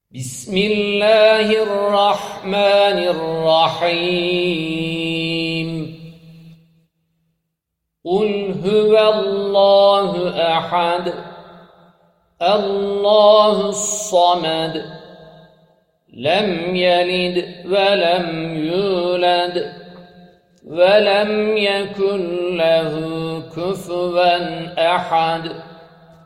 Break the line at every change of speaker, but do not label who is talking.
بسم الله الرحمن الرحيم قل هو الله أحد الله الصمد لم يلد ولم يولد ولم يكن له كفوا أحد